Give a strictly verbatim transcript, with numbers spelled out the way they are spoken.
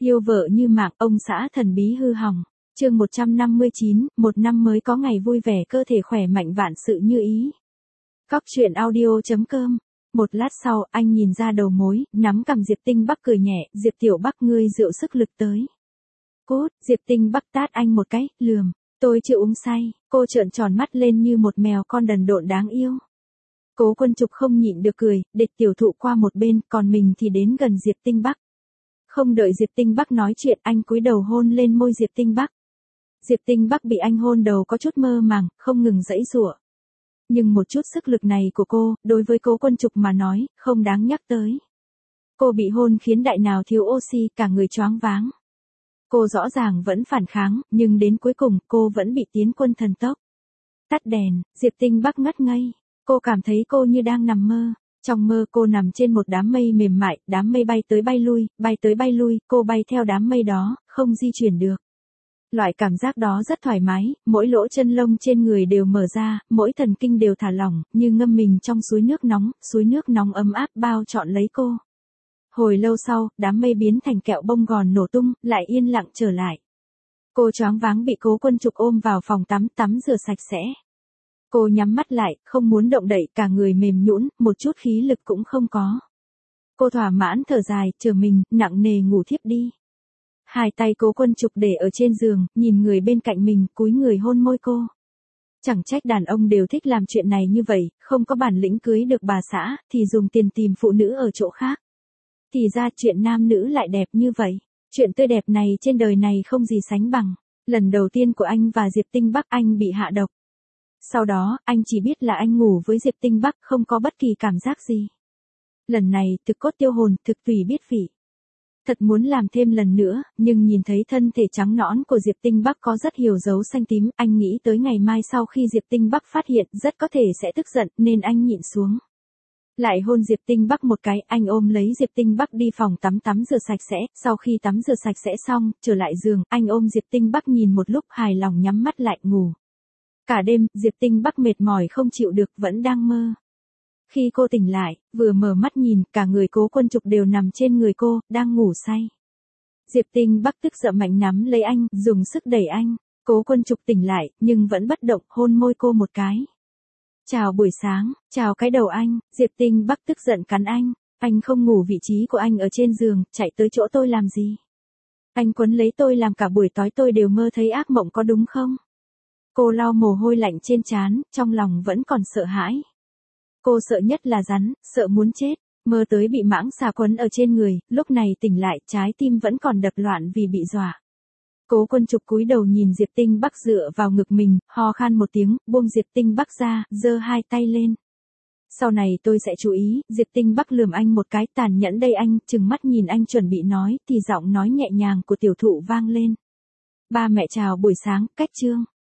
Yêu vợ như mạng, ông xã thần bí hư hỏng. Chương một trăm năm mươi chín, một năm mới có ngày vui vẻ, cơ thể khỏe mạnh, vạn sự như ý. Cóc truyện audio chấm com. Một lát sau, anh nhìn ra đầu mối, nắm cằm Diệp Tinh Bắc cười nhẹ, "Diệp Tiểu Bắc, ngươi rượu sức lực tới." "Cút!" Diệp Tinh Bắc tát anh một cái, lườm, "Tôi chưa uống say." Cô trợn tròn mắt lên như một mèo con đần độn đáng yêu. Cố Quân Trục không nhịn được cười, địch tiểu thụ qua một bên, còn mình thì đến gần Diệp Tinh Bắc. Không đợi Diệp Tinh Bắc nói chuyện, anh cúi đầu hôn lên môi Diệp Tinh Bắc. Diệp Tinh Bắc bị anh hôn đầu có chút mơ màng, không ngừng giãy giụa. Nhưng một chút sức lực này của cô, đối với Cố Quân Trục mà nói, không đáng nhắc tới. Cô bị hôn khiến đại nào thiếu oxy, cả người choáng váng. Cô rõ ràng vẫn phản kháng, nhưng đến cuối cùng, cô vẫn bị tiến quân thần tốc. Tắt đèn, Diệp Tinh Bắc ngất ngây. Cô cảm thấy cô như đang nằm mơ. Trong mơ cô nằm trên một đám mây mềm mại, đám mây bay tới bay lui, bay tới bay lui, cô bay theo đám mây đó, không di chuyển được. Loại cảm giác đó rất thoải mái, mỗi lỗ chân lông trên người đều mở ra, mỗi thần kinh đều thả lỏng, như ngâm mình trong suối nước nóng, suối nước nóng ấm áp bao trọn lấy cô. Hồi lâu sau, đám mây biến thành kẹo bông gòn nổ tung, lại yên lặng trở lại. Cô choáng váng bị Cố Quân Trục ôm vào phòng tắm, tắm rửa sạch sẽ. Cô nhắm mắt lại, không muốn động đậy, cả người mềm nhũn, một chút khí lực cũng không có. Cô thỏa mãn thở dài, chờ mình, nặng nề ngủ thiếp đi. Hai tay Cố Quân Trục để ở trên giường, nhìn người bên cạnh mình, cúi người hôn môi cô. Chẳng trách đàn ông đều thích làm chuyện này như vậy, không có bản lĩnh cưới được bà xã, thì dùng tiền tìm phụ nữ ở chỗ khác. Thì ra chuyện nam nữ lại đẹp như vậy. Chuyện tươi đẹp này trên đời này không gì sánh bằng. Lần đầu tiên của anh và Diệp Tinh Bắc, anh bị hạ độc. Sau đó, anh chỉ biết là anh ngủ với Diệp Tinh Bắc, không có bất kỳ cảm giác gì. Lần này, thực cốt tiêu hồn, thực tùy biết vị. Thật muốn làm thêm lần nữa, nhưng nhìn thấy thân thể trắng nõn của Diệp Tinh Bắc có rất nhiều dấu xanh tím, anh nghĩ tới ngày mai sau khi Diệp Tinh Bắc phát hiện, rất có thể sẽ tức giận, nên anh nhịn xuống. Lại hôn Diệp Tinh Bắc một cái, anh ôm lấy Diệp Tinh Bắc đi phòng tắm tắm rửa sạch sẽ, sau khi tắm rửa sạch sẽ xong, trở lại giường, anh ôm Diệp Tinh Bắc nhìn một lúc hài lòng nhắm mắt lại ngủ. Cả đêm, Diệp Tinh Bắc mệt mỏi không chịu được, vẫn đang mơ. Khi cô tỉnh lại, vừa mở mắt nhìn, cả người Cố Quân Trục đều nằm trên người cô, đang ngủ say. Diệp Tinh Bắc tức giận mạnh nắm lấy anh, dùng sức đẩy anh. Cố Quân Trục tỉnh lại, nhưng vẫn bất động, hôn môi cô một cái. "Chào buổi sáng." "Chào cái đầu anh." Diệp Tinh Bắc tức giận cắn anh. "Anh không ngủ vị trí của anh ở trên giường, chạy tới chỗ tôi làm gì? Anh quấn lấy tôi làm cả buổi tối tôi đều mơ thấy ác mộng có đúng không?" Cô lau mồ hôi lạnh trên trán, trong lòng vẫn còn sợ hãi. Cô sợ nhất là rắn, sợ muốn chết, mơ tới bị mãng xà quấn ở trên người, lúc này tỉnh lại, trái tim vẫn còn đập loạn vì bị dọa. Cố Quân Trục cúi đầu nhìn Diệp Tinh Bắc dựa vào ngực mình, ho khan một tiếng, buông Diệp Tinh Bắc ra, giơ hai tay lên. "Sau này tôi sẽ chú ý." Diệp Tinh Bắc lườm anh một cái, tàn nhẫn đây anh, trừng mắt nhìn anh chuẩn bị nói, thì giọng nói nhẹ nhàng của tiểu thụ vang lên. "Ba mẹ chào buổi sáng, cách chương."